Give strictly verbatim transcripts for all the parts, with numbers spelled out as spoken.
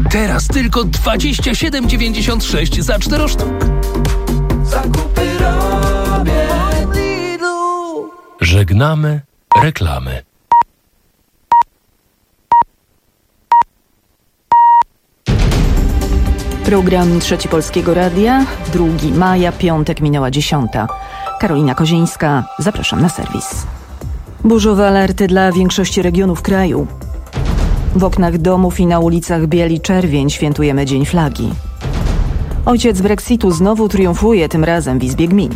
Teraz tylko dwadzieścia siedem dziewięćdziesiąt sześć za cztery sztuk. Zakupy robię w Lidlu. Żegnamy reklamy. Program Trzeci Polskiego Radia, drugiego maja, piątek, minęła dziesiąta. Karolina Kozińska, zapraszam na serwis. Burzowe alerty dla większości regionów kraju. W oknach domów i na ulicach bieli czerwień świętujemy Dzień Flagi. Ojciec Brexitu znowu triumfuje, tym razem w Izbie Gmin.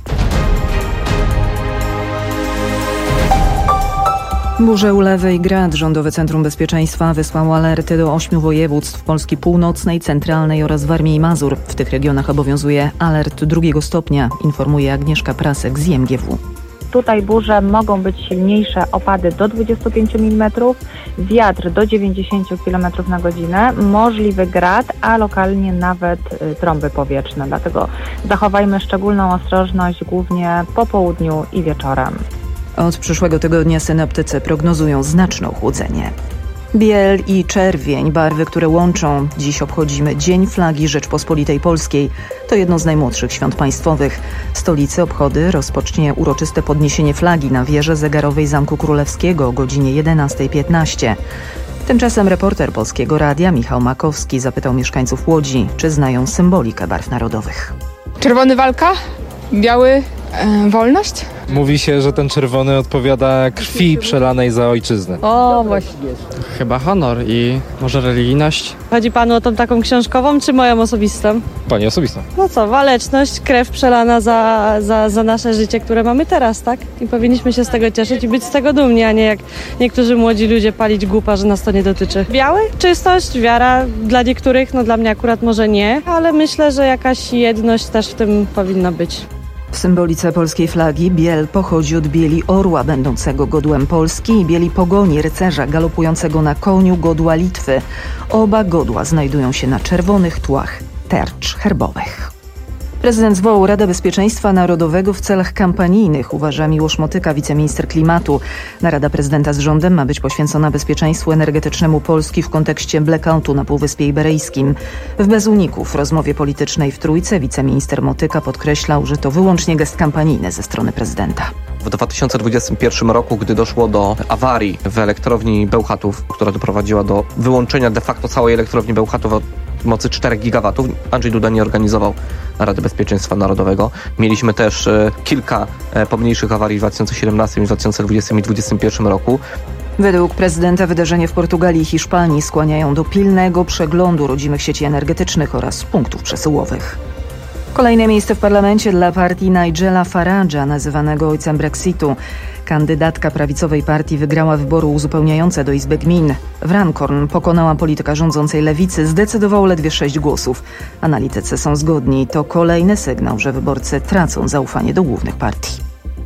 Burze, ulewy i grad. Rządowe Centrum Bezpieczeństwa wysłało alerty do ośmiu województw Polski Północnej, Centralnej oraz Warmii i Mazur. W tych regionach obowiązuje alert drugiego stopnia, informuje Agnieszka Prasek z I M G W. Tutaj burze mogą być silniejsze, opady do dwudziestu pięciu milimetrów, wiatr do dziewięćdziesięciu kilometrów na godzinę, możliwy grad, a lokalnie nawet y, trąby powietrzne. Dlatego zachowajmy szczególną ostrożność głównie po południu i wieczorem. Od przyszłego tygodnia synoptycy prognozują znaczne ochłodzenie. Biel i czerwień, barwy, które łączą. Dziś obchodzimy Dzień Flagi Rzeczpospolitej Polskiej. To jedno z najmłodszych świąt państwowych. W stolicy obchody rozpocznie uroczyste podniesienie flagi na wieży zegarowej Zamku Królewskiego o godzinie jedenasta piętnaście. Tymczasem reporter Polskiego Radia Michał Makowski zapytał mieszkańców Łodzi, czy znają symbolikę barw narodowych. Czerwony walka, biały e, wolność. Mówi się, że ten czerwony odpowiada krwi przelanej za ojczyznę. O, właśnie. Chyba honor i może religijność. Chodzi panu o tą taką książkową, czy moją osobistą? Pani osobista. No co, waleczność, krew przelana za, za, za nasze życie, które mamy teraz, tak? I powinniśmy się z tego cieszyć i być z tego dumni, a nie jak niektórzy młodzi ludzie palić głupa, że nas to nie dotyczy. Biały? Czystość, wiara dla niektórych, no dla mnie akurat może nie, ale myślę, że jakaś jedność też w tym powinna być. W symbolice polskiej flagi biel pochodzi od bieli orła będącego godłem Polski i bieli pogoni rycerza galopującego na koniu godła Litwy. Oba godła znajdują się na czerwonych tłach tercz herbowych. Prezydent zwołał Radę Bezpieczeństwa Narodowego w celach kampanijnych, uważa Miłosz Motyka, wiceminister klimatu. Narada prezydenta z rządem ma być poświęcona bezpieczeństwu energetycznemu Polski w kontekście blackoutu na Półwyspie Iberyjskim. W Bez uników rozmowie politycznej w Trójce wiceminister Motyka podkreślał, że to wyłącznie gest kampanijny ze strony prezydenta. W dwa tysiące dwudziestym pierwszym roku, gdy doszło do awarii w elektrowni Bełchatów, która doprowadziła do wyłączenia de facto całej elektrowni Bełchatów od mocy czterech gigawatów, Andrzej Duda nie organizował Rady Bezpieczeństwa Narodowego. Mieliśmy też e, kilka e, pomniejszych awarii w dwa tysiące siedemnastym, dwa tysiące dwudziestym i dwa tysiące dwudziestym pierwszym roku. Według prezydenta wydarzenia w Portugalii i Hiszpanii skłaniają do pilnego przeglądu rodzimych sieci energetycznych oraz punktów przesyłowych. Kolejne miejsce w parlamencie dla partii Nigela Farage'a, nazywanego ojcem Brexitu. Kandydatka prawicowej partii wygrała wybory uzupełniające do Izby Gmin. W Runcorn pokonała polityka rządzącej lewicy, zdecydowało ledwie sześć głosów. Analitycy są zgodni. To kolejny sygnał, że wyborcy tracą zaufanie do głównych partii.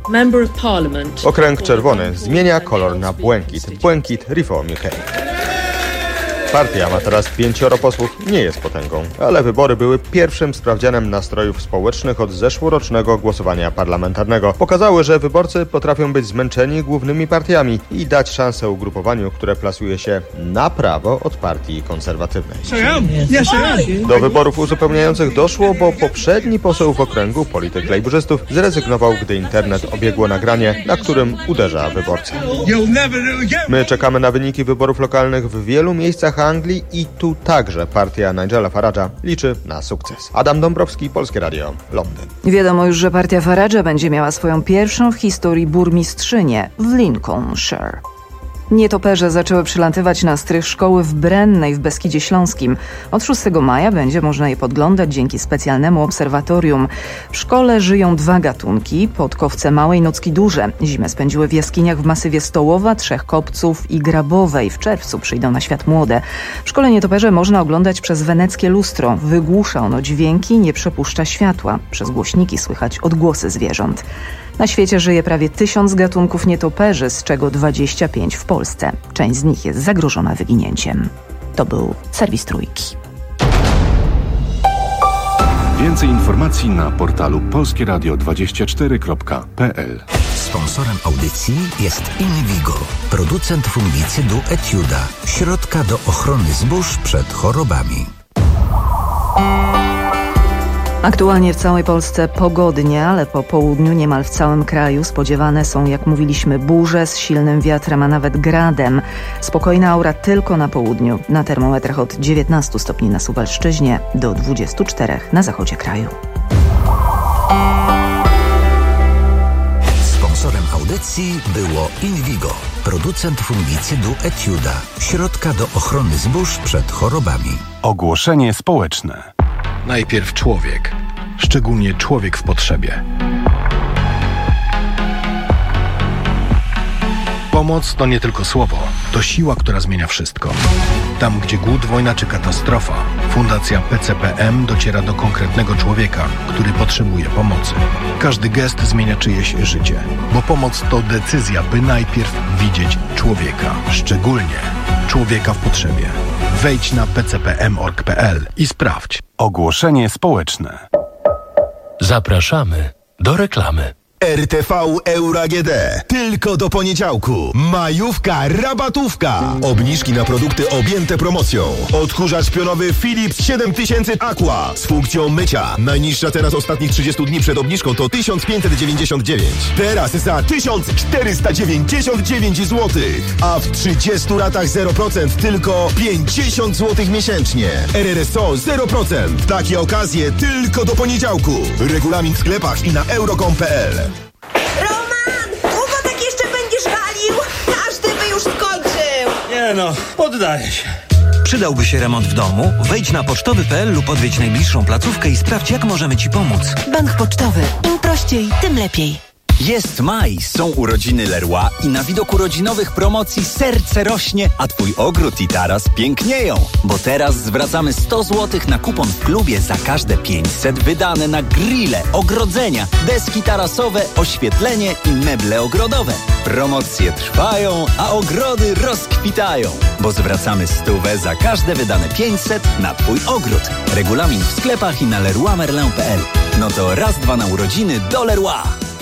Okręg czerwony zmienia kolor na błękit. Błękit Reform U K. Partia ma teraz pięcioro posłów, nie jest potęgą, ale wybory były pierwszym sprawdzianem nastrojów społecznych od zeszłorocznego głosowania parlamentarnego. Pokazały, że wyborcy potrafią być zmęczeni głównymi partiami i dać szansę ugrupowaniu, które plasuje się na prawo od partii konserwatywnej. Do wyborów uzupełniających doszło, bo poprzedni poseł w okręgu, polityk lejburzystów, zrezygnował, gdy internet obiegło nagranie, na którym uderza wyborcę. My czekamy na wyniki wyborów lokalnych w wielu miejscach Anglii i tu także partia Nigela Farage'a liczy na sukces. Adam Dąbrowski, Polskie Radio, Londyn. Wiadomo już, że partia Farage'a będzie miała swoją pierwszą w historii burmistrzynię w Lincolnshire. Nietoperze zaczęły przylatywać na strych szkoły w Brennej w Beskidzie Śląskim. Od szóstego maja będzie można je podglądać dzięki specjalnemu obserwatorium. W szkole żyją dwa gatunki, podkowce małe i nocki duże. Zimę spędziły w jaskiniach w masywie Stołowa, Trzech Kopców i Grabowej. W czerwcu przyjdą na świat młode. W szkole nietoperze można oglądać przez weneckie lustro. Wygłusza ono dźwięki, nie przepuszcza światła. Przez głośniki słychać odgłosy zwierząt. Na świecie żyje prawie tysiąc gatunków nietoperzy, z czego dwadzieścia pięć w Polsce. Część z nich jest zagrożona wyginięciem. To był serwis Trójki. Więcej informacji na portalu polskieradio dwadzieścia cztery kropka p l. Sponsorem audycji jest Invigo, producent fungicydu Etiuda, środka do ochrony zbóż przed chorobami. Aktualnie w całej Polsce pogodnie, ale po południu niemal w całym kraju spodziewane są, jak mówiliśmy, burze z silnym wiatrem, a nawet gradem. Spokojna aura tylko na południu. Na termometrach od dziewiętnastu stopni na Suwalszczyźnie do dwudziestu czterech na zachodzie kraju. Sponsorem audycji było Invigo, producent fungicydu Etiuda, środka do ochrony zbóż przed chorobami. Ogłoszenie społeczne. Najpierw człowiek, szczególnie człowiek w potrzebie. Pomoc to nie tylko słowo, to siła, która zmienia wszystko. Tam, gdzie głód, wojna czy katastrofa, Fundacja P C P M dociera do konkretnego człowieka, który potrzebuje pomocy. Każdy gest zmienia czyjeś życie, bo pomoc to decyzja, by najpierw widzieć człowieka, szczególnie człowieka w potrzebie. Wejdź na p c p m kropka org kropka p l i sprawdź. Ogłoszenie społeczne. Zapraszamy do reklamy. R T V Euro A G D. Tylko do poniedziałku. Majówka, rabatówka. Obniżki na produkty objęte promocją. Odkurzacz pionowy Philips siedem tysięcy Aqua z funkcją mycia. Najniższa teraz ostatnich trzydziestu dni przed obniżką to tysiąc pięćset dziewięćdziesiąt dziewięć. Teraz za tysiąc czterysta dziewięćdziesiąt dziewięć złotych. A w trzydziestu ratach zero procent tylko pięćdziesiąt złotych miesięcznie. R R S O zero procent. Takie okazje tylko do poniedziałku. Regulamin w sklepach i na euro kropka com kropka p l. Roman! Długo tak jeszcze będziesz walił? Każdy by już skończył! Nie no, poddaję się. Przydałby się remont w domu? Wejdź na pocztowy kropka p l lub odwiedź najbliższą placówkę i sprawdź, jak możemy Ci pomóc. Bank Pocztowy. Im prościej, tym lepiej. Jest maj, są urodziny Leroy i na widok urodzinowych promocji serce rośnie, a Twój ogród i taras pięknieją. Bo teraz zwracamy sto złotych na kupon w klubie za każde pięćset wydane na grille, ogrodzenia, deski tarasowe, oświetlenie i meble ogrodowe. Promocje trwają, a ogrody rozkwitają. Bo zwracamy stówę za każde wydane pięćset na Twój ogród. Regulamin w sklepach i na leroy merlin kropka p l. No to raz, dwa na urodziny do Leroy.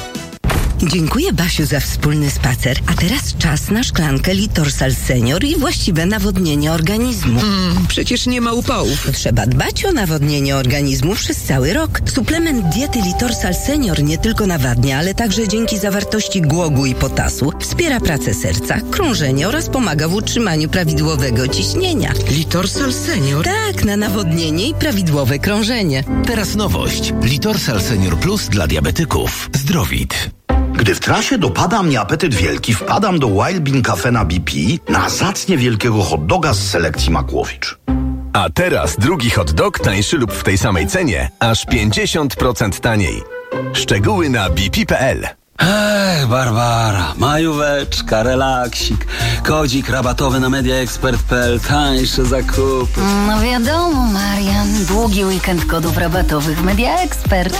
Dziękuję, Basiu, za wspólny spacer. A teraz czas na szklankę Litorsal Senior i właściwe nawodnienie organizmu. Mm, przecież nie ma upałów. Trzeba dbać o nawodnienie organizmu przez cały rok. Suplement diety Litorsal Senior nie tylko nawadnia, ale także dzięki zawartości głogu i potasu wspiera pracę serca, krążenie oraz pomaga w utrzymaniu prawidłowego ciśnienia. Litorsal Senior? Tak, na nawodnienie i prawidłowe krążenie. Teraz nowość. Litorsal Senior Plus dla diabetyków. Zdrowit. Gdy w trasie dopada mnie apetyt wielki, wpadam do Wild Bean Cafe na B P na zacnie wielkiego hot doga z selekcji Makłowicz. A teraz drugi hot dog tańszy lub w tej samej cenie, aż pięćdziesiąt procent taniej. Szczegóły na b p kropka p l. Ech, Barbara, majóweczka, relaksik, kodzik rabatowy na mediaexpert kropka p l, tańsze zakupy. No wiadomo, Marian, długi weekend kodów rabatowych MediaExpert.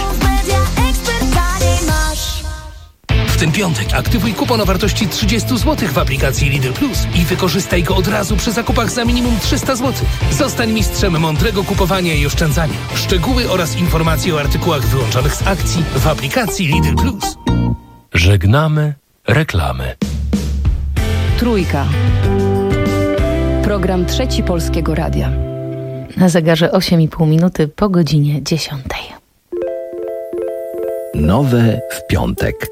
W ten piątek aktywuj kupon o wartości trzydzieści złotych w aplikacji Lidl Plus i wykorzystaj go od razu przy zakupach za minimum trzysta złotych. Zostań mistrzem mądrego kupowania i oszczędzania. Szczegóły oraz informacje o artykułach wyłączonych z akcji w aplikacji Lidl Plus. Żegnamy reklamy. Trójka. Program Trzeci Polskiego Radia. Na zegarze osiem i pół minuty po godzinie dziesiątej. Nowe w piątek.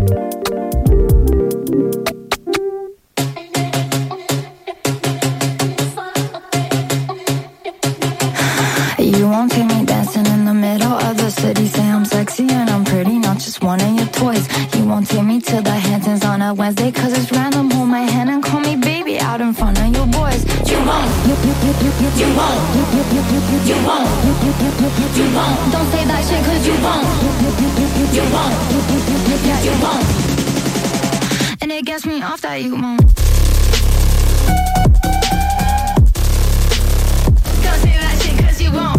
You won't see me dancing in the middle of the city. Say I'm sexy and I'm pretty, not just one of your toys. You won't take me to the Hamptons on a Wednesday, cause it's random. Hold my hand and call me baby out in front of your boys. You won't, you, you, you, you, you, you won't, you, you, you, you, you, you won't, you, you, you, you, you, you won't. Don't say that shit cause you won't, you, you, you, you, you, you won't, you, you, you, you, you, you won't. And it gets me off that you won't. Don't say that shit cause you won't.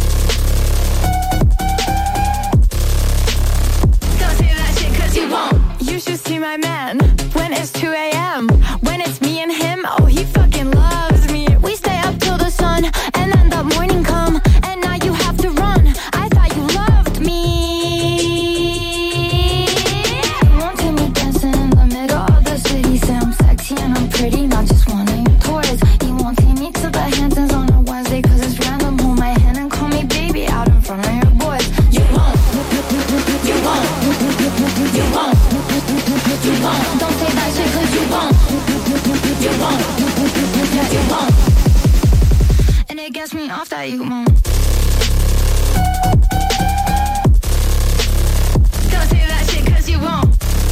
You won't. You should see my man when it's two a.m. When it's me and him, oh, he fucking loves me. We stay up till the sun, and then the morning come, and now you have to run. I thought you loved me. You won't take me dancing ask me off that you won't. Don't say that shit cause you won't.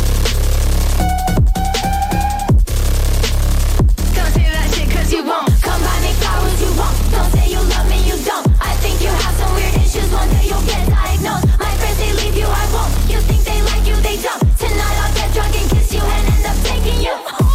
Don't say that shit cause you won't. Come buy me flowers, you won't. Don't say you love me, you don't. I think you have some weird issues, one day you'll get diagnosed. My friends, they leave you, I won't. You think they like you, they don't. Tonight I'll get drunk and kiss you and end up taking you home.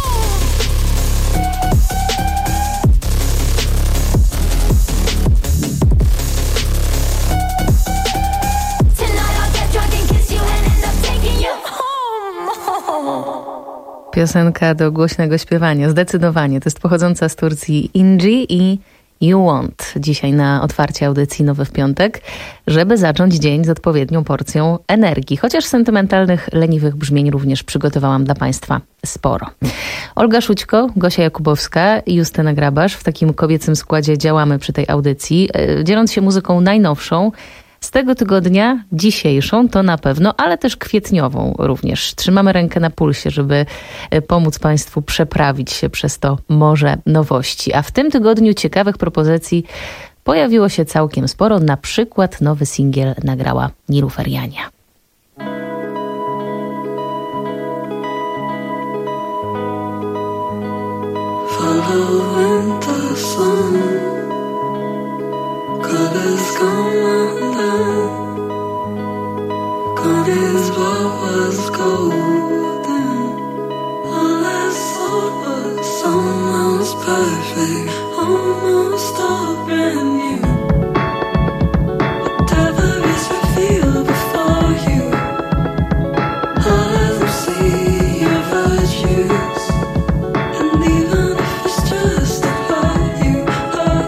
Piosenka do głośnego śpiewania, zdecydowanie. To jest pochodząca z Turcji Inci i You Want. Dzisiaj na otwarcie audycji Nowy w Piątek, żeby zacząć dzień z odpowiednią porcją energii. Chociaż sentymentalnych, leniwych brzmień również przygotowałam dla Państwa sporo. Olga Szućko, Gosia Jakubowska i Justyna Grabasz. W takim kobiecym składzie działamy przy tej audycji, dzieląc się muzyką najnowszą, z tego tygodnia, dzisiejszą to na pewno, ale też kwietniową również. Trzymamy rękę na pulsie, żeby pomóc Państwu przeprawić się przez to morze nowości. A w tym tygodniu ciekawych propozycji pojawiło się całkiem sporo. Na przykład nowy singiel nagrała Nilufer Jania. Following the sun, colors come undone. Gone is what was golden. All I saw was almost perfect, almost all brand new. Whatever is revealed before you, all of them see your virtues. And even if it's just about you,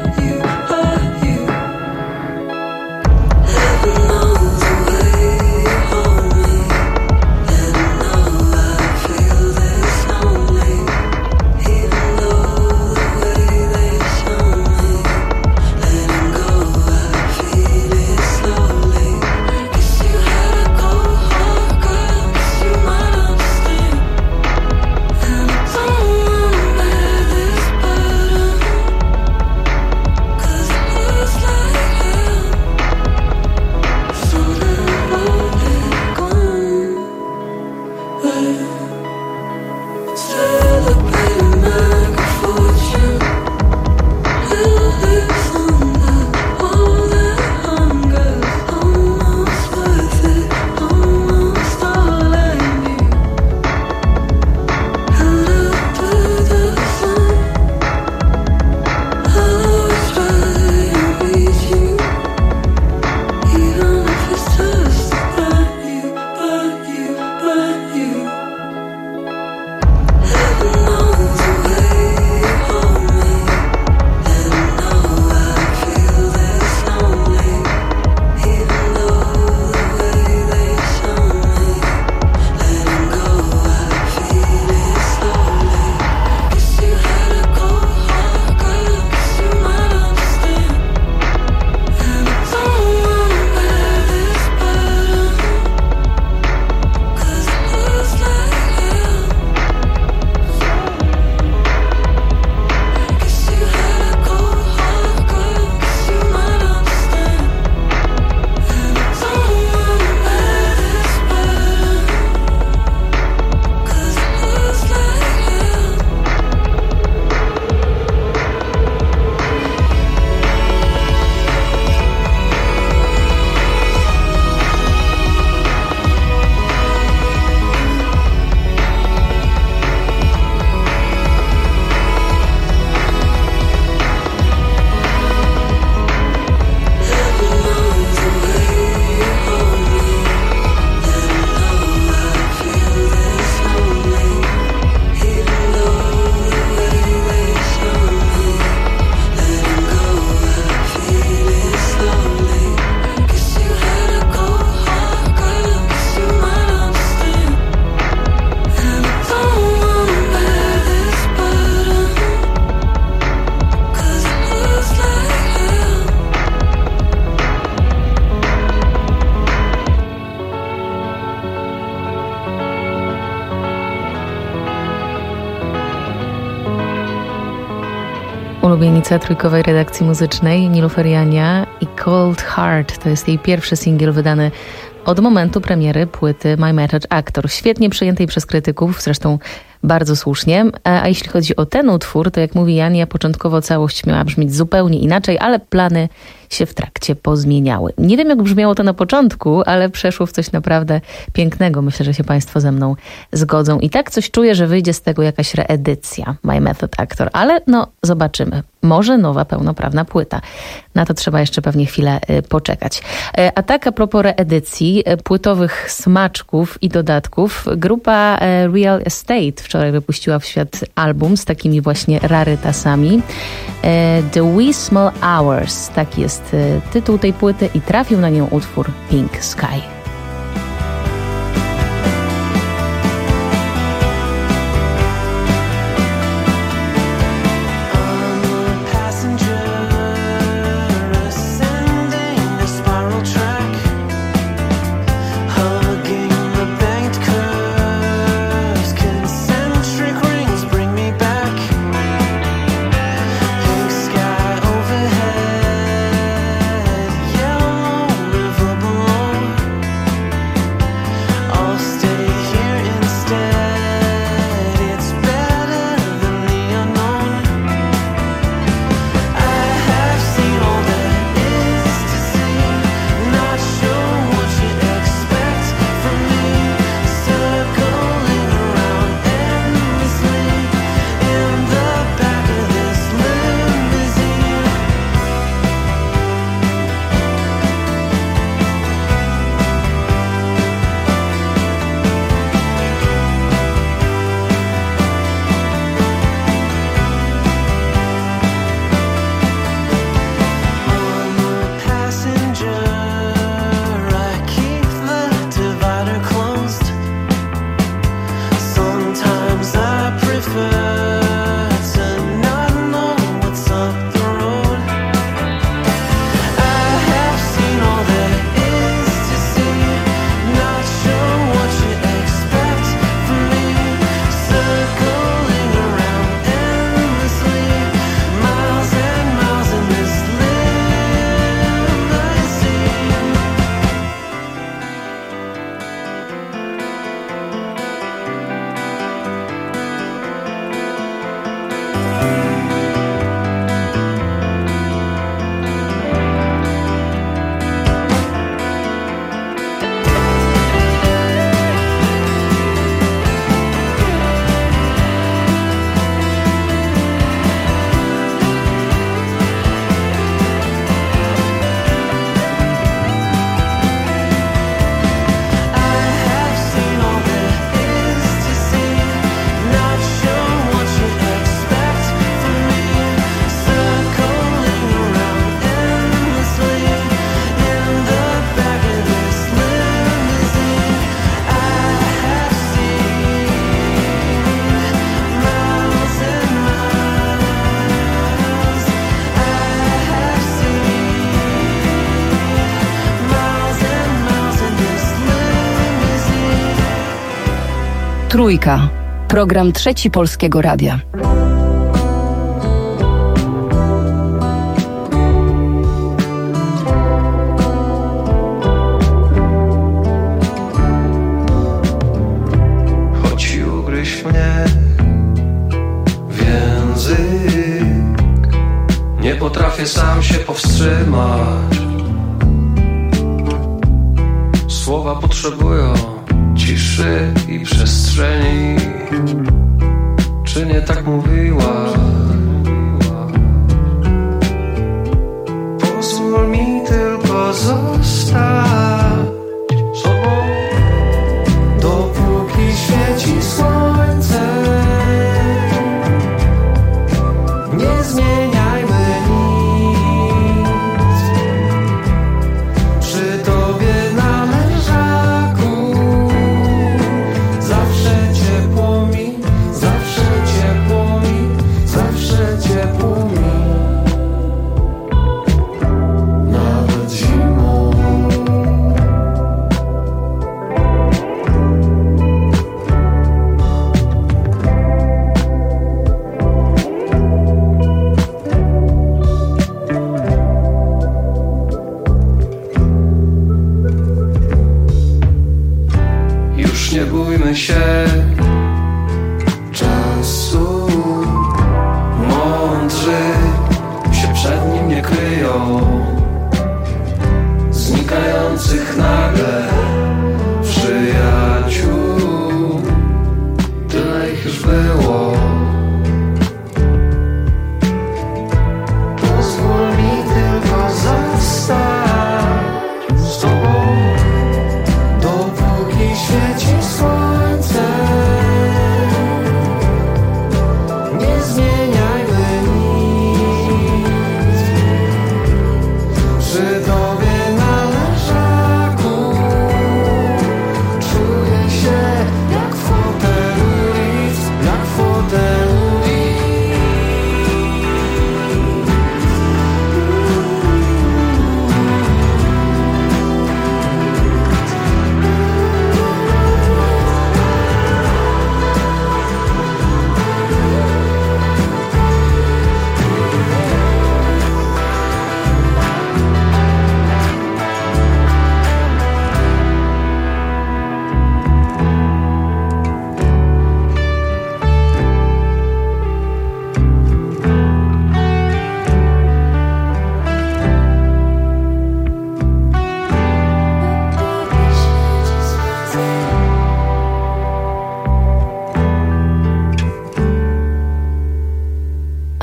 ulubienica trójkowej redakcji muzycznej, Nilufer Jania, i Cold Heart to jest jej pierwszy singiel wydany od momentu premiery płyty My Method Actor. Świetnie przyjętej przez krytyków, zresztą bardzo słusznie. A jeśli chodzi o ten utwór, to jak mówi Jania, początkowo całość miała brzmieć zupełnie inaczej, ale plany się w trakcie pozmieniały. Nie wiem, jak brzmiało to na początku, ale przeszło w coś naprawdę pięknego. Myślę, że się Państwo ze mną zgodzą. I tak coś czuję, że wyjdzie z tego jakaś reedycja My Method Actor, ale no zobaczymy. Może nowa, pełnoprawna płyta. Na to trzeba jeszcze pewnie chwilę y, poczekać. Y, a tak a propos reedycji, y, płytowych smaczków i dodatków, grupa y, Real Estate wczoraj wypuściła w świat album z takimi właśnie rarytasami. Y, The Wee Small Hours, tak jest y, tytuł tej płyty i trafił na nią utwór Pink Sky. Trójka. Program Trzeci Polskiego Radia. Choć ugryź mnie w język, nie potrafię sam się powstrzymać. Słowa potrzebują ciszy i przestrzeni. Czy nie tak mówiła? Pozwól mi tylko zostać sobą, dopóki świeci słońce. Nie zmieniajmy nic przy tobie na leżaku. Zawsze ciepło mi, zawsze ciepło mi, zawsze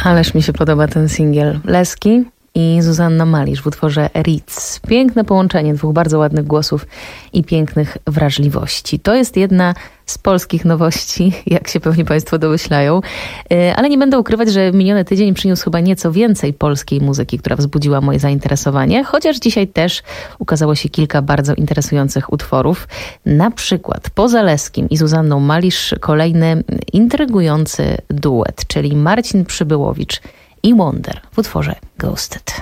Ależ mi się podoba ten singiel. Leski i Zuzanna Malisz w utworze Ritz. Piękne połączenie dwóch bardzo ładnych głosów i pięknych wrażliwości. To jest jedna z polskich nowości, jak się pewnie Państwo domyślają. Ale nie będę ukrywać, że miniony tydzień przyniósł chyba nieco więcej polskiej muzyki, która wzbudziła moje zainteresowanie, chociaż dzisiaj też ukazało się kilka bardzo interesujących utworów. Na przykład poza Leskim i Zuzanną Malisz kolejny intrygujący duet, czyli Marcin Przybyłowicz i Wonder w utworze Ghosted.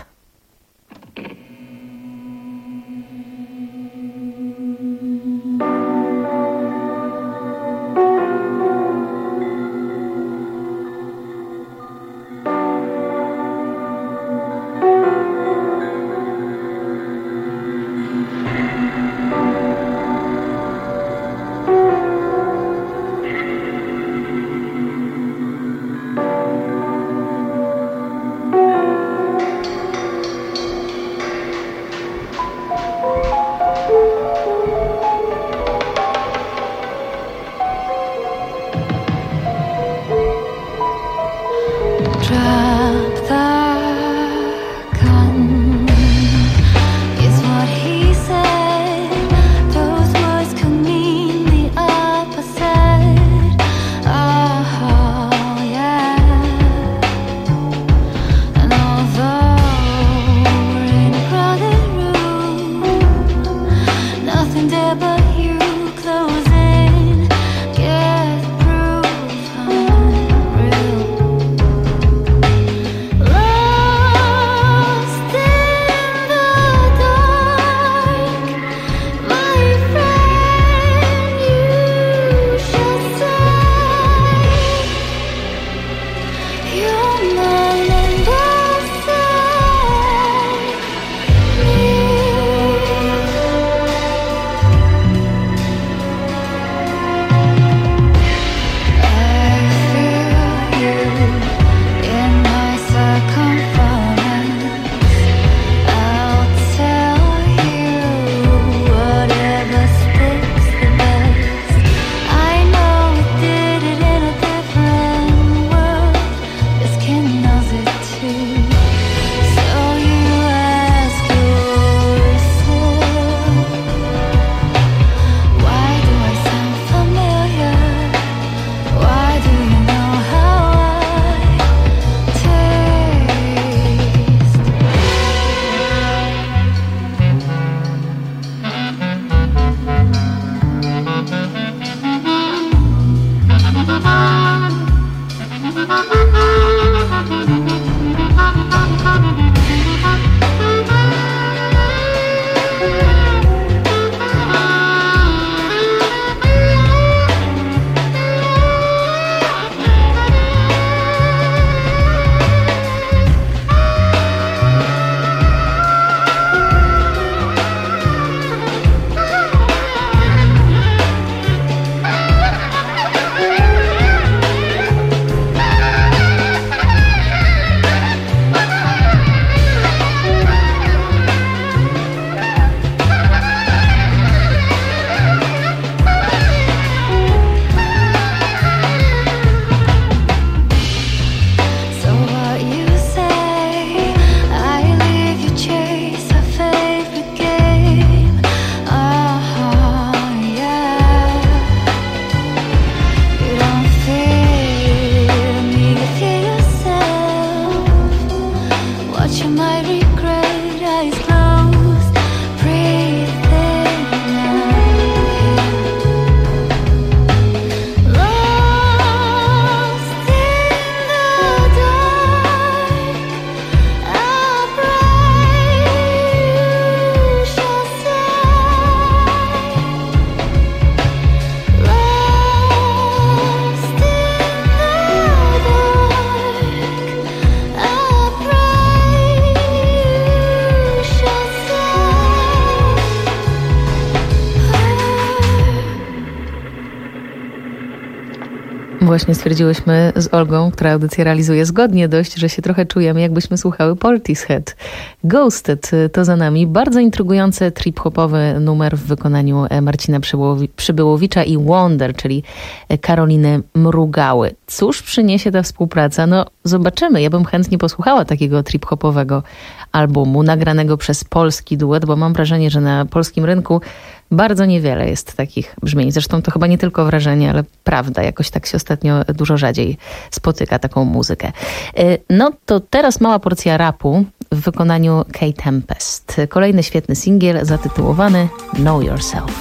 Właśnie stwierdziłyśmy z Olgą, która audycję realizuje zgodnie dość, że się trochę czujemy, jakbyśmy słuchały Portishead. Ghosted to za nami. Bardzo intrygujący trip-hopowy numer w wykonaniu Marcina Przybyłowicza i Wonder, czyli Karoliny Mrugały. Cóż przyniesie ta współpraca? No zobaczymy. Ja bym chętnie posłuchała takiego trip-hopowego albumu nagranego przez polski duet, bo mam wrażenie, że na polskim rynku bardzo niewiele jest takich brzmień. Zresztą to chyba nie tylko wrażenie, ale prawda. Jakoś tak się ostatnio dużo rzadziej spotyka taką muzykę. No to teraz mała porcja rapu w wykonaniu K-Tempest. Kolejny świetny singiel zatytułowany Know Yourself.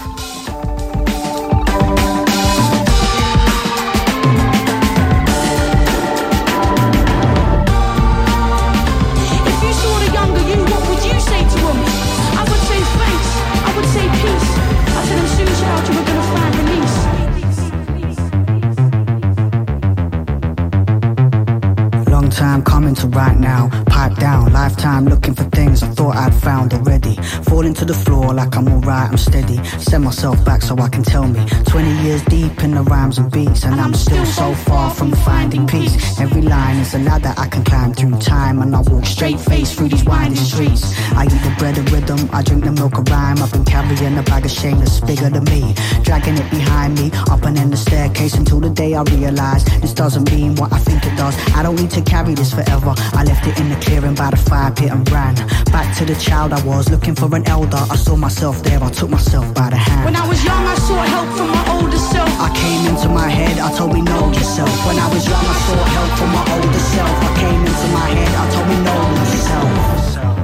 Time coming to right now, pipe down, lifetime looking for things I thought I'd found already. Falling to the floor like I'm alright, I'm steady. Send myself back so I can tell me. Twenty years deep in the rhymes and beats, and I'm still so far from finding peace. Every line is a ladder I can climb through time, and I walk straight face through these winding streets. I eat the bread of rhythm, I drink the milk of rhyme. I've been carrying a bag of shame that's bigger than me, dragging it behind me, up and in the staircase until the day I realise this doesn't mean what I think it does. I don't need to carry this forever. I left it in the clearing by the fire pit and ran back to the child I was, looking for an elder. I saw myself there, I took myself by the hand. When I was young, I sought help from my older self. I came into my head, I told me know yourself. When I was young, I sought help from my older self. I came into my head, I told me know yourself.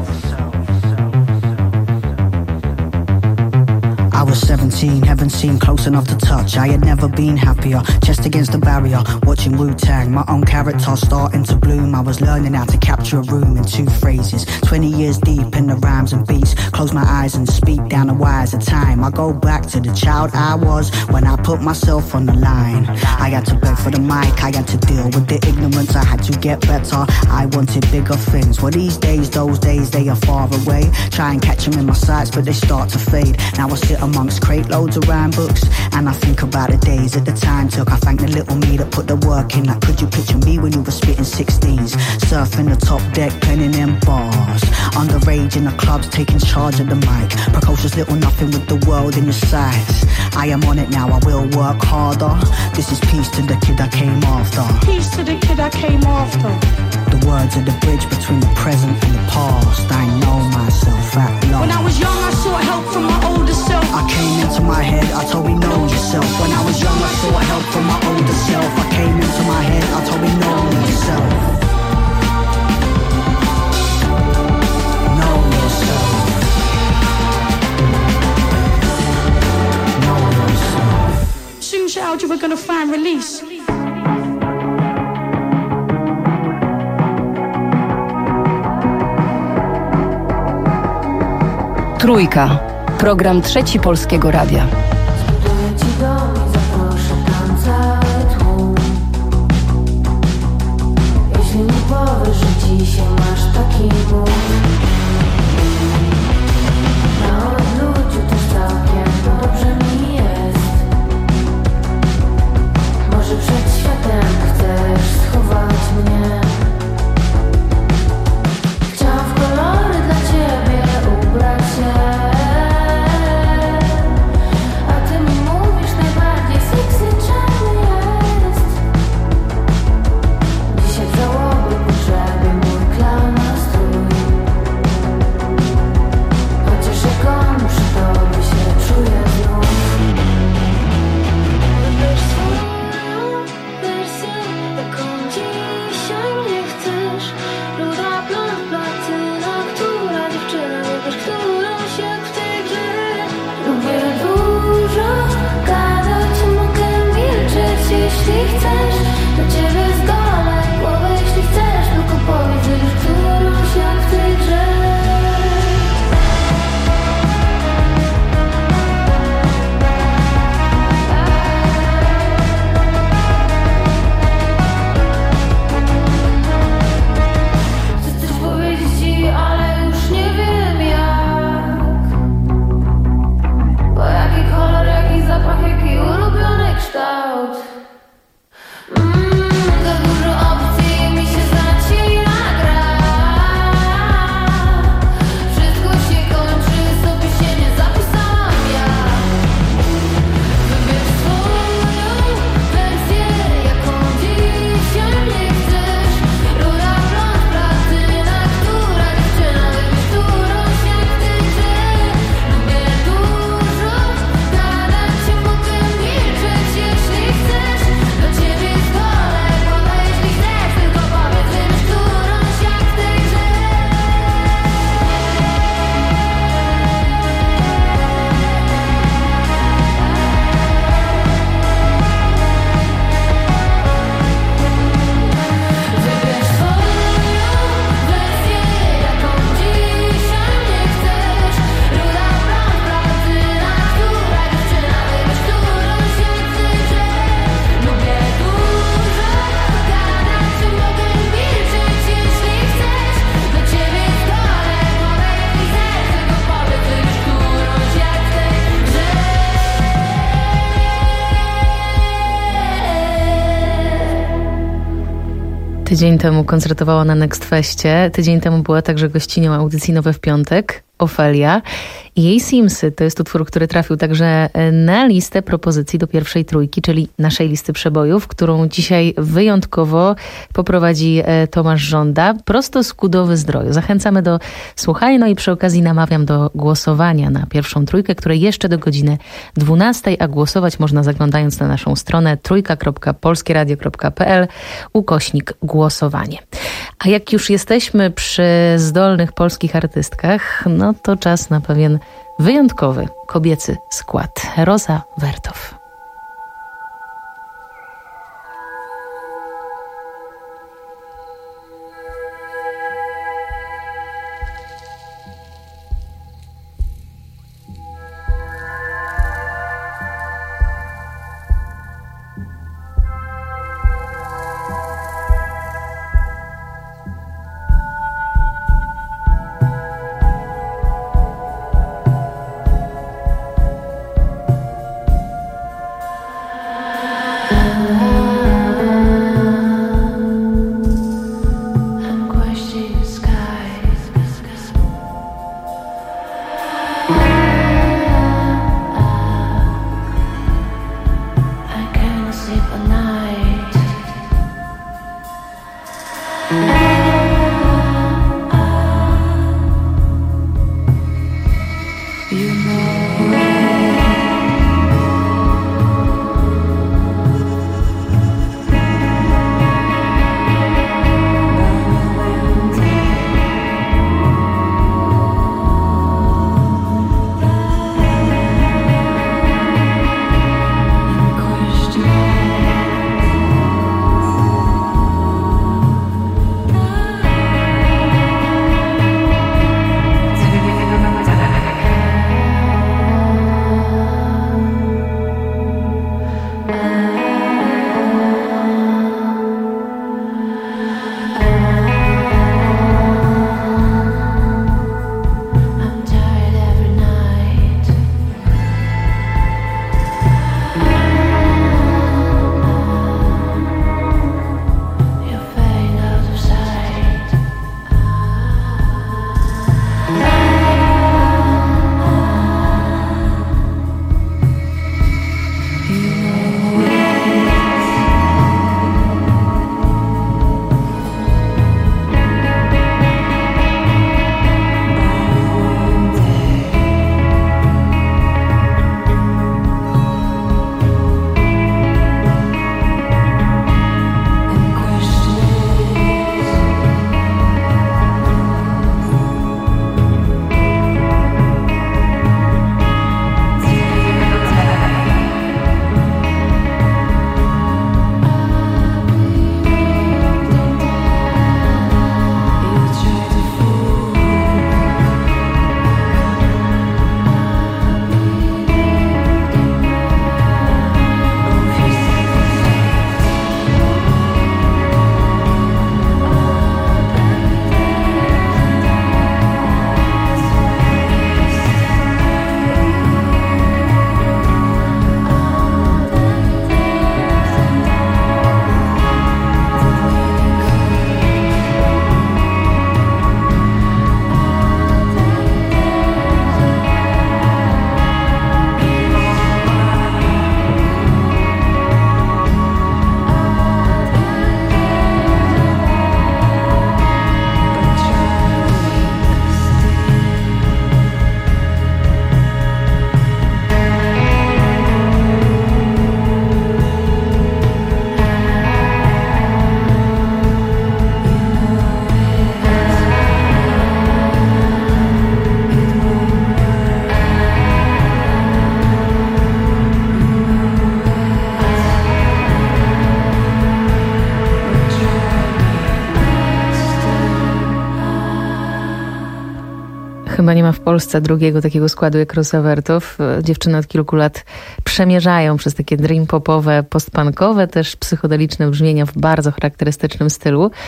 I was seventeen, heaven seemed close enough to touch. I had never been happier, chest against the barrier, watching Wu-Tang, my own character starting to bloom. I was learning how to capture a room in two phrases. Twenty years deep in the rhymes and beats. Close my eyes and speak down the wires of time. I go back to the child I was when I put myself on the line. I had to beg for the mic, I had to deal with the ignorance. I had to get better, I wanted bigger things. Well, these days, those days, they are far away. Try and catch them in my sights, but they start to fade. Now I sit amongst crate loads of rhyme books, and I think about the days that the time took. I thank the little me that put the work in. Like, could you picture me when you were spitting sixteens, surfing the top deck, penning them bars, underage in the clubs, taking charge of the mic, precocious little nothing with the world in your sights. I am on it now, I will work harder. This is peace to the kid I came after. Peace to the kid I came after. The words are the bridge between the present and the past. I know myself at last. When I was young, I sought help from my older self. I came into my head, I told me know yourself. When I was young, I sought help from my older self. I came into my head, I told me know yourself. Know yourself. Know yourself. Soon child, you were gonna find release. Trójka. Program Trzeci Polskiego Radia. Zbuduję ci dom i zaproszę tam cały tłum. Jeśli mi powiesz, że dzisiaj masz taki ból, na odludziu też całkiem dobrze mi jest. Może przed światem chcesz schować mnie. Chciałam w kolory dla ciebie ubrać się. Tydzień temu koncertowała na Next Festie. Tydzień temu była także gościnią audycji Nowe w Piątek, Ofelia. I jej Simsy to jest utwór, który trafił także na listę propozycji do pierwszej trójki, czyli naszej listy przebojów, którą dzisiaj wyjątkowo poprowadzi Tomasz Żąda, prosto z Kudowy Zdroju. Zachęcamy do słuchania, no i przy okazji namawiam do głosowania na pierwszą trójkę, której jeszcze do godziny dwunastej, a głosować można zaglądając na naszą stronę trójka kropka polskieradio kropka p l ukośnik głosowanie. A jak już jesteśmy przy zdolnych polskich artystkach, no to czas na pewien wyjątkowy kobiecy skład. Roza Wertow. Chyba nie ma w Polsce drugiego takiego składu jak Roza Wertow. Dziewczyny od kilku lat przemierzają przez takie dream popowe, postpunkowe, też psychodeliczne brzmienia w bardzo charakterystycznym stylu.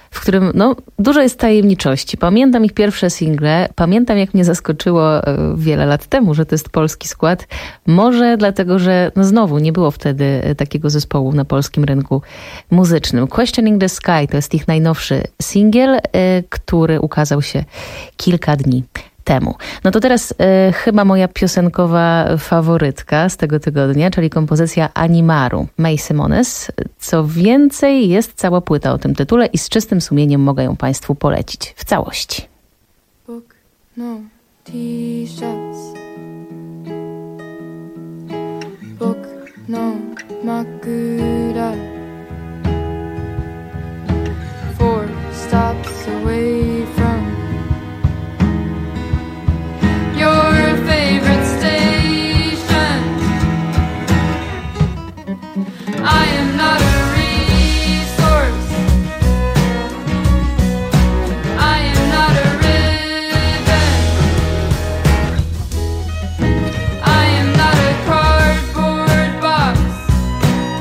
w którym no, dużo jest tajemniczości. Pamiętam ich pierwsze single, pamiętam jak mnie zaskoczyło wiele lat temu, że to jest polski skład. Może dlatego, że no znowu nie było wtedy takiego zespołu na polskim rynku muzycznym. Questioning the Sky to jest ich najnowszy singiel, który ukazał się kilka dni temu. No to teraz e, chyba moja piosenkowa faworytka z tego tygodnia, czyli kompozycja Animaru, May Simones. Co więcej, jest cała płyta o tym tytule i z czystym sumieniem mogę ją Państwu polecić w całości. Book, no t-shirts. Book, no makura. Four stops away from your favorite station. I am not a resource. I am not a ribbon. I am not a cardboard box.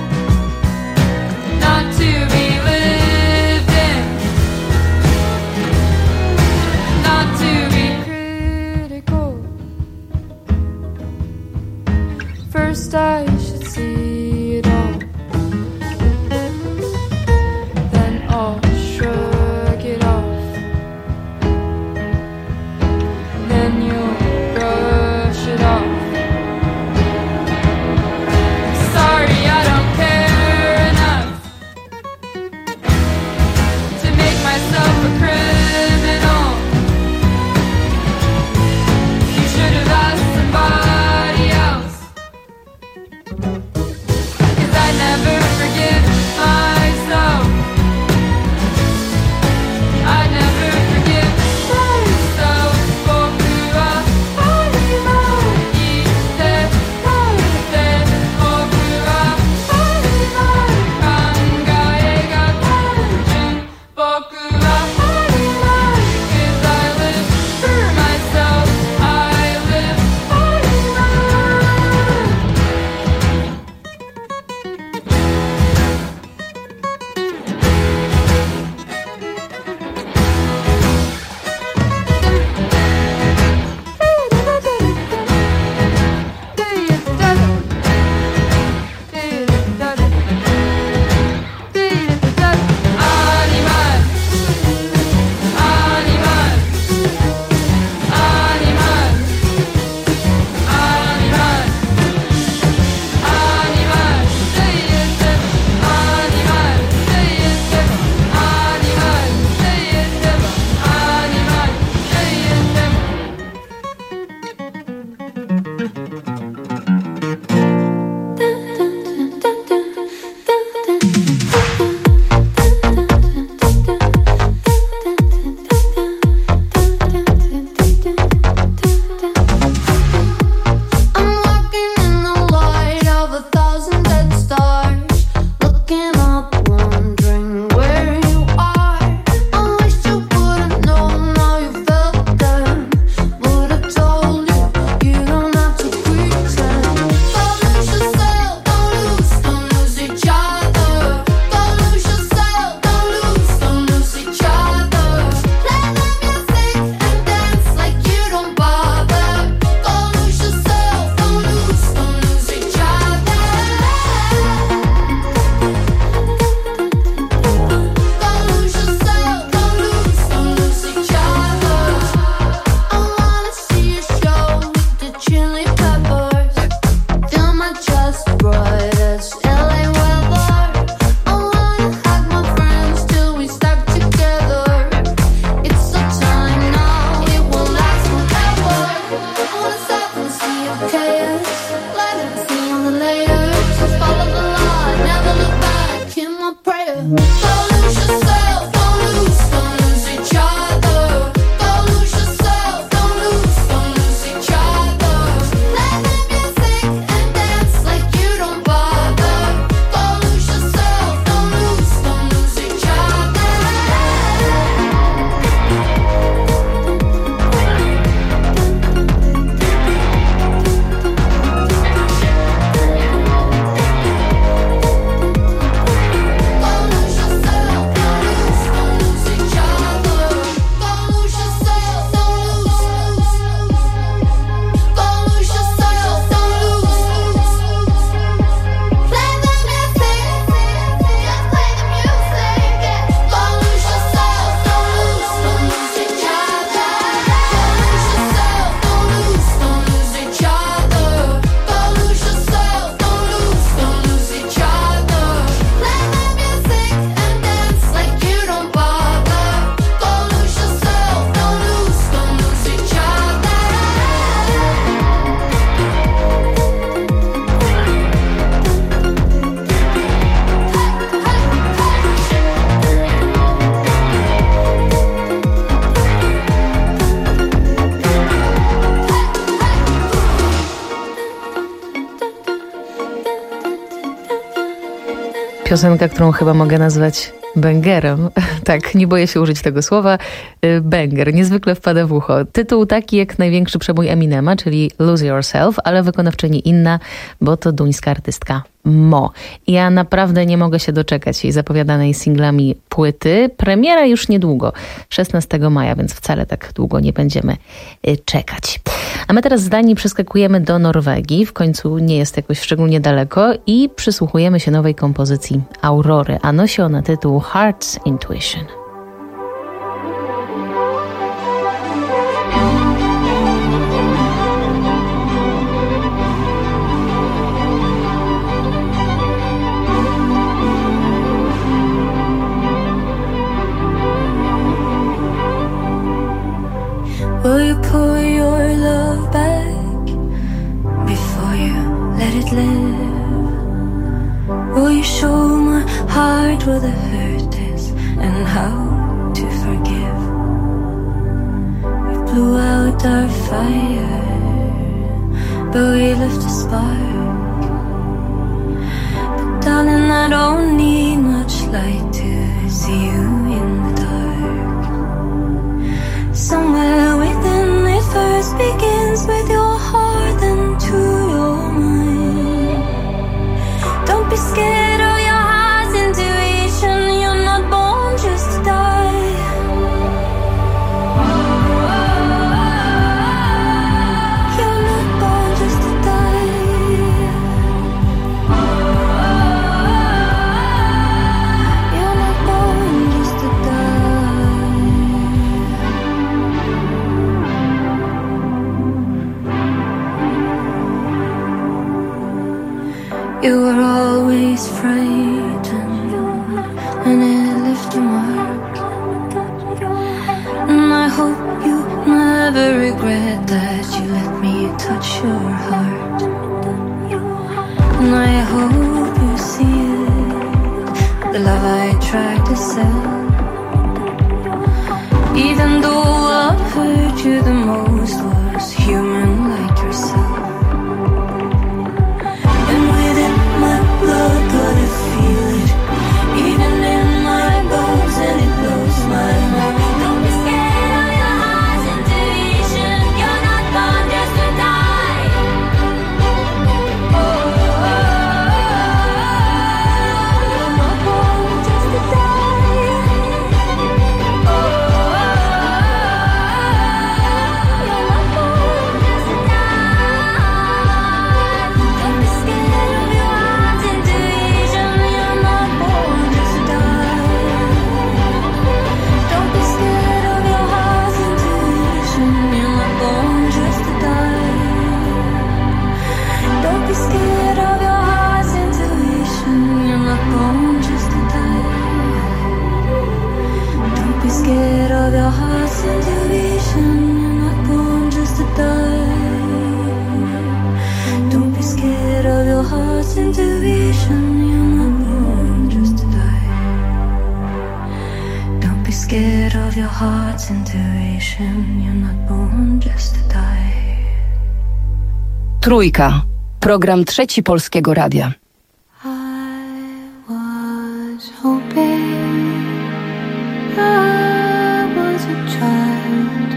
Piosenka, którą chyba mogę nazwać bangerem. Tak, nie boję się użyć tego słowa. Banger, niezwykle wpada w ucho. Tytuł taki jak największy przebój Eminema, czyli Lose Yourself, ale wykonawczyni inna, bo to duńska artystka Mo. Ja naprawdę nie mogę się doczekać jej zapowiadanej singlami płyty. Premiera już niedługo, szesnastego maja, więc wcale tak długo nie będziemy czekać. A my teraz z Danii przeskakujemy do Norwegii, w końcu nie jest jakoś szczególnie daleko i przysłuchujemy się nowej kompozycji Aurory, a nosi ona tytuł Heart's Intuition. Will you pull your love back before you let it live? Will you show my heart where the hurt is and how to forgive? We blew out our fire, but we left a spark. But darling, I don't need much light to see you in the dark. Somewhere within it first begins with your heart and to your mind. Don't be scared of your heart's intuition. You're not born just to die. You're not born just to die. You're not born just to die. You were always frightened, and it left a mark. And I hope you never regret that you let me touch your heart. And I hope you see it, the love I tried to sell. Even though what hurt you the most was human like yourself. Blood, but I feel it, even in my bones, and it blows my mind. Don't be scared of your heart's intuition. You're not born just to die. Oh, oh, oh, you're not born just to die. Oh, oh, oh, you're not born just to die. Don't be scared of your heart's intuition. You're not born just to die. Don't be scared of your heart's intuition. You're not born just to die. Don't be scared of your heart's intuition. You're not born just to die. Don't be scared of your heart's intuition. You're not born just to die. Don't be scared of your heart's intuition. You're not born just to die. Don't be scared of your heart's intuition. You're not born just to die. Trójka. Program Trzeci Polskiego Radia. Was hoping I was a child,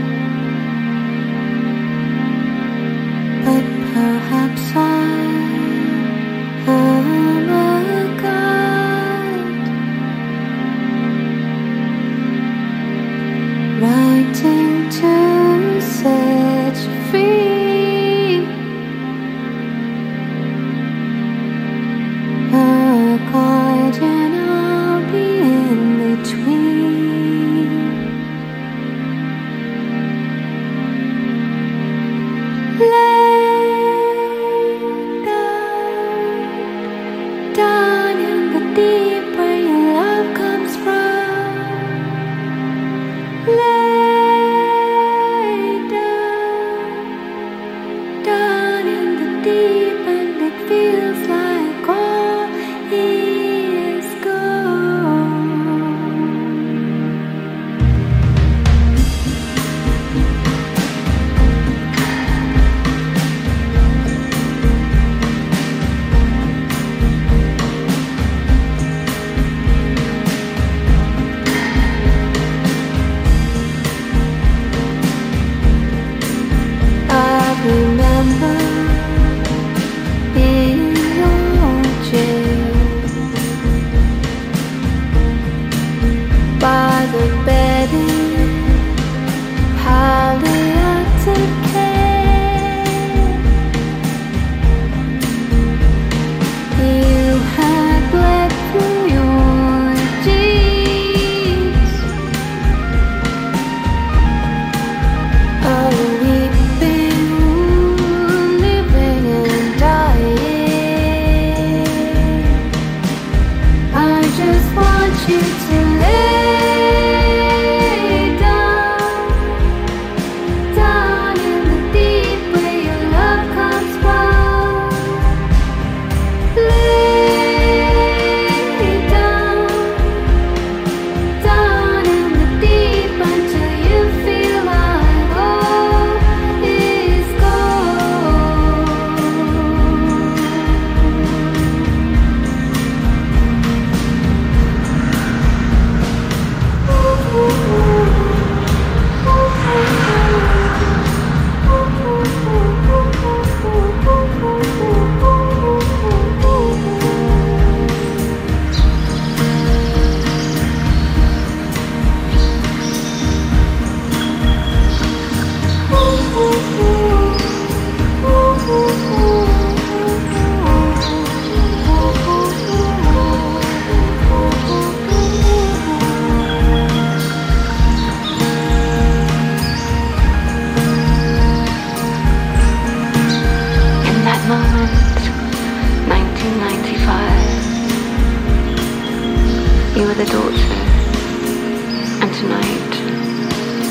but perhaps I am a guide, writing to set you free.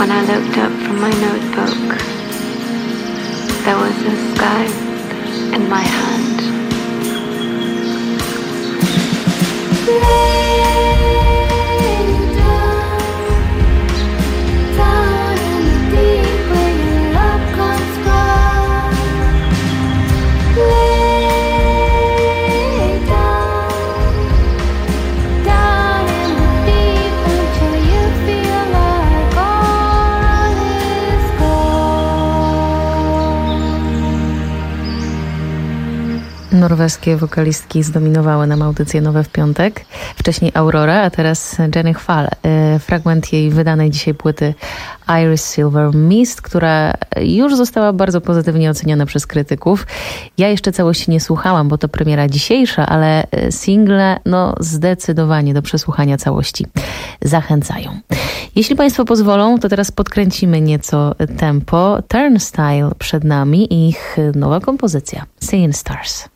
When I looked up from my notebook, there was a sky in my hand. Norweskie wokalistki zdominowały nam audycję Nowe w piątek. Wcześniej Aurora, a teraz Jenny Hwal. Fragment jej wydanej dzisiaj płyty Iris Silver Mist, która już została bardzo pozytywnie oceniona przez krytyków. Ja jeszcze całości nie słuchałam, bo to premiera dzisiejsza, ale single no zdecydowanie do przesłuchania całości zachęcają. Jeśli Państwo pozwolą, to teraz podkręcimy nieco tempo. Turnstile przed nami i ich nowa kompozycja Seeing Stars.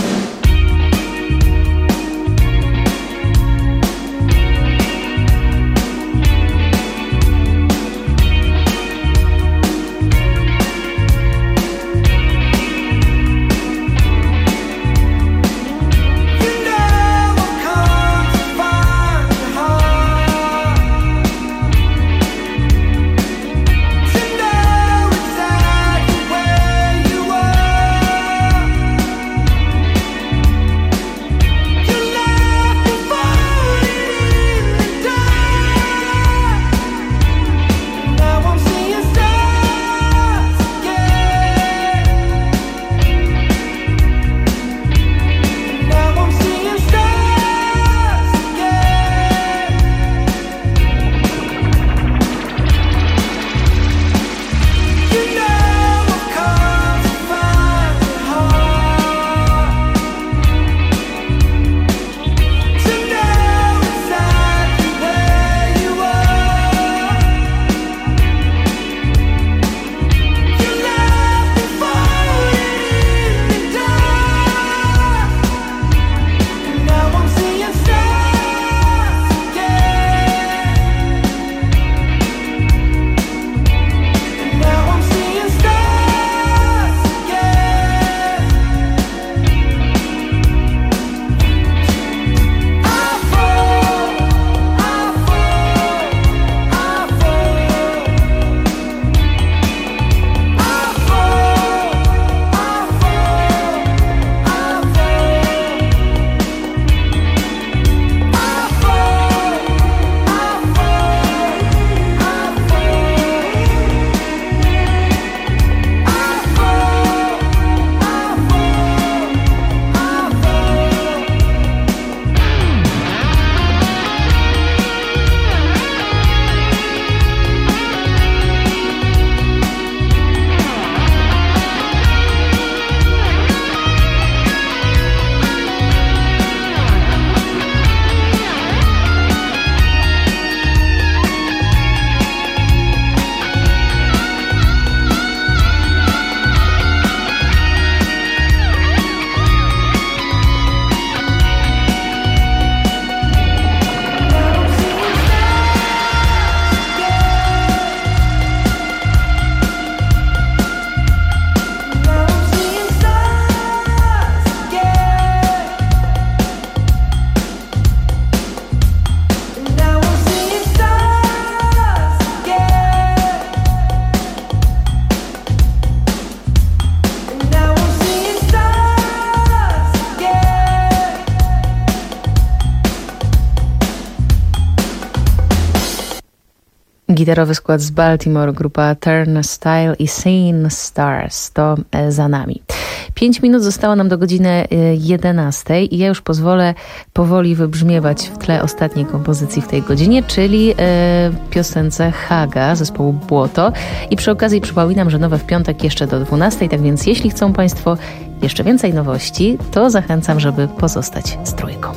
Gitarowy skład z Baltimore, grupa Turnstile i Seeing Stars. To za nami. Pięć minut zostało nam do godziny jedenastej i ja już pozwolę powoli wybrzmiewać w tle ostatniej kompozycji w tej godzinie, czyli e, piosence Haga zespołu Błoto. I przy okazji przypominam, że nowe w piątek jeszcze do dwunastej, tak więc jeśli chcą Państwo jeszcze więcej nowości, to zachęcam, żeby pozostać z trójką.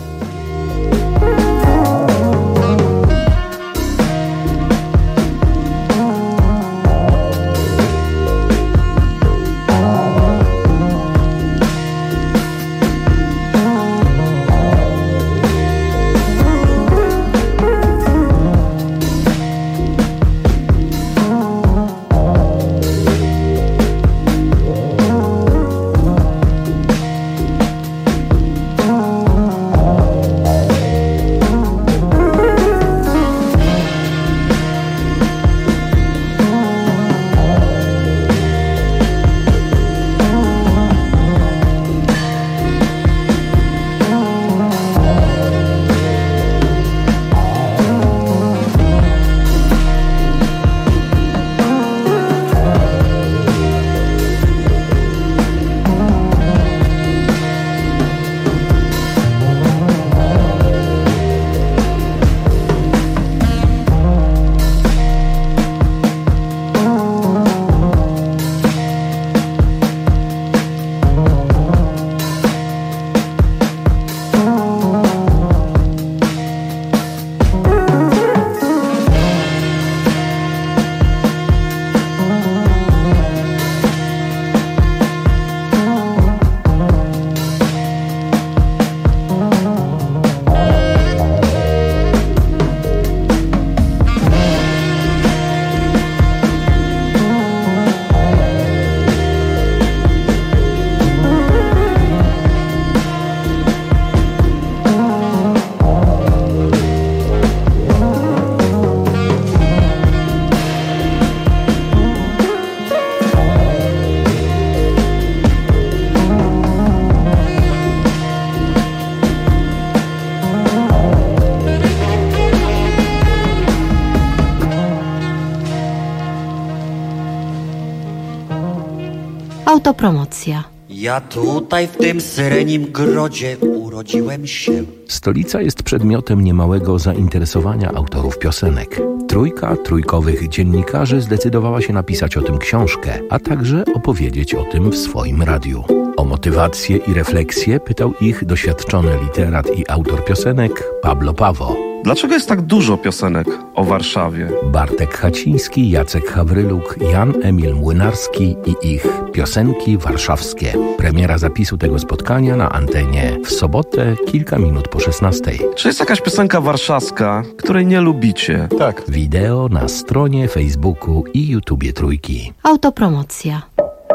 Autopromocja. Ja tutaj w tym syrenim grodzie urodziłem się. Stolica jest przedmiotem niemałego zainteresowania autorów piosenek. Trójka trójkowych dziennikarzy zdecydowała się napisać o tym książkę, a także opowiedzieć o tym w swoim radiu. O motywację i refleksję pytał ich doświadczony literat i autor piosenek Pablo Pawo. Dlaczego jest tak dużo piosenek o Warszawie? Bartek Haciński, Jacek Hawryluk, Jan Emil Młynarski i ich piosenki warszawskie. Premiera zapisu tego spotkania na antenie w sobotę kilka minut po szesnastej. Czy jest jakaś piosenka warszawska, której nie lubicie? Tak. Wideo na stronie Facebooku i YouTubie Trójki. Autopromocja.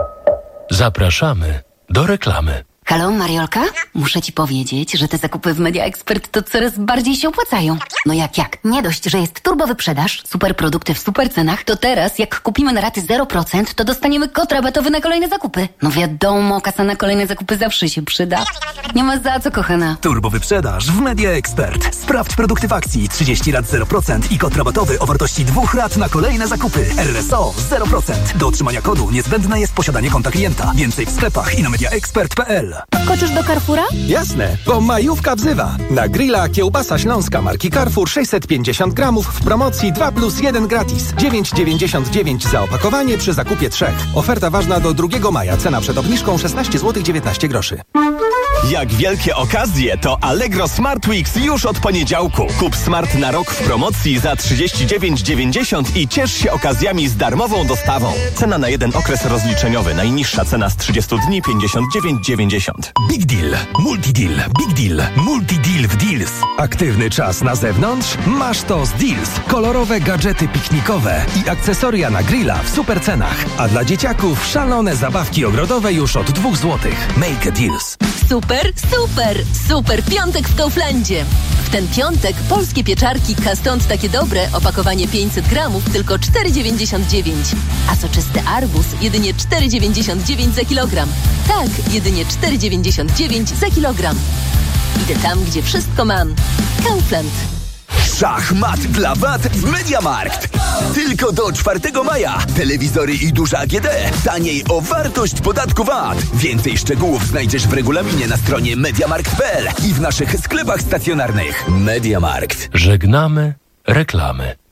Zapraszamy do reklamy. Halo, Mariolka? Muszę ci powiedzieć, że te zakupy w Media Expert to coraz bardziej się opłacają. No jak, jak? Nie dość, że jest turbo wyprzedaż, super produkty w super cenach, to teraz jak kupimy na raty zero procent, to dostaniemy kod rabatowy na kolejne zakupy. No wiadomo, kasa na kolejne zakupy zawsze się przyda. Nie ma za co, kochana. Turbo wyprzedaż w Media Expert. Sprawdź produkty w akcji trzydzieści lat zero procent i kod rabatowy o wartości dwóch rat na kolejne zakupy. R S O zero procent. Do otrzymania kodu niezbędne jest posiadanie konta klienta. Więcej w sklepach i na mediaexpert kropka p l. Koczysz do Carrefoura? Jasne, bo majówka wzywa. Na grilla kiełbasa śląska marki Carrefour sześćset pięćdziesiąt gramów w promocji dwa plus jeden gratis. dziewięć dziewięćdziesiąt dziewięć za opakowanie przy zakupie trzech. Oferta ważna do drugiego maja. Cena przed obniżką szesnaście złotych dziewiętnaście groszy. Jak wielkie okazje, to Allegro Smart Weeks już od poniedziałku. Kup smart na rok w promocji za trzydzieści dziewięć dziewięćdziesiąt i ciesz się okazjami z darmową dostawą. Cena na jeden okres rozliczeniowy. Najniższa cena z trzydziestu dni pięćdziesiąt dziewięć dziewięćdziesiąt. Big Deal, Multi Deal, Big Deal, Multi Deal w Deals. Aktywny czas na zewnątrz? Masz to z Deals. Kolorowe gadżety piknikowe i akcesoria na grilla w super cenach. A dla dzieciaków szalone zabawki ogrodowe już od dwóch złotych. Make a Deals. Super, super, super piątek w Kauflandzie. W ten piątek polskie pieczarki Kastąd takie dobre, opakowanie pięćset gramów, tylko cztery dziewięćdziesiąt dziewięć. A soczysty arbuz jedynie cztery dziewięćdziesiąt dziewięć za kilogram. Tak, jedynie cztery dziewięćdziesiąt dziewięć za kilogram. Idę tam, gdzie wszystko mam. Kaufland. Szachmat dla V A T w MediaMarkt. Tylko do czwartego maja. Telewizory i duże A G D. Taniej o wartość podatku V A T. Więcej szczegółów znajdziesz w regulaminie na stronie mediamarkt kropka p l i w naszych sklepach stacjonarnych. MediaMarkt. Żegnamy reklamy.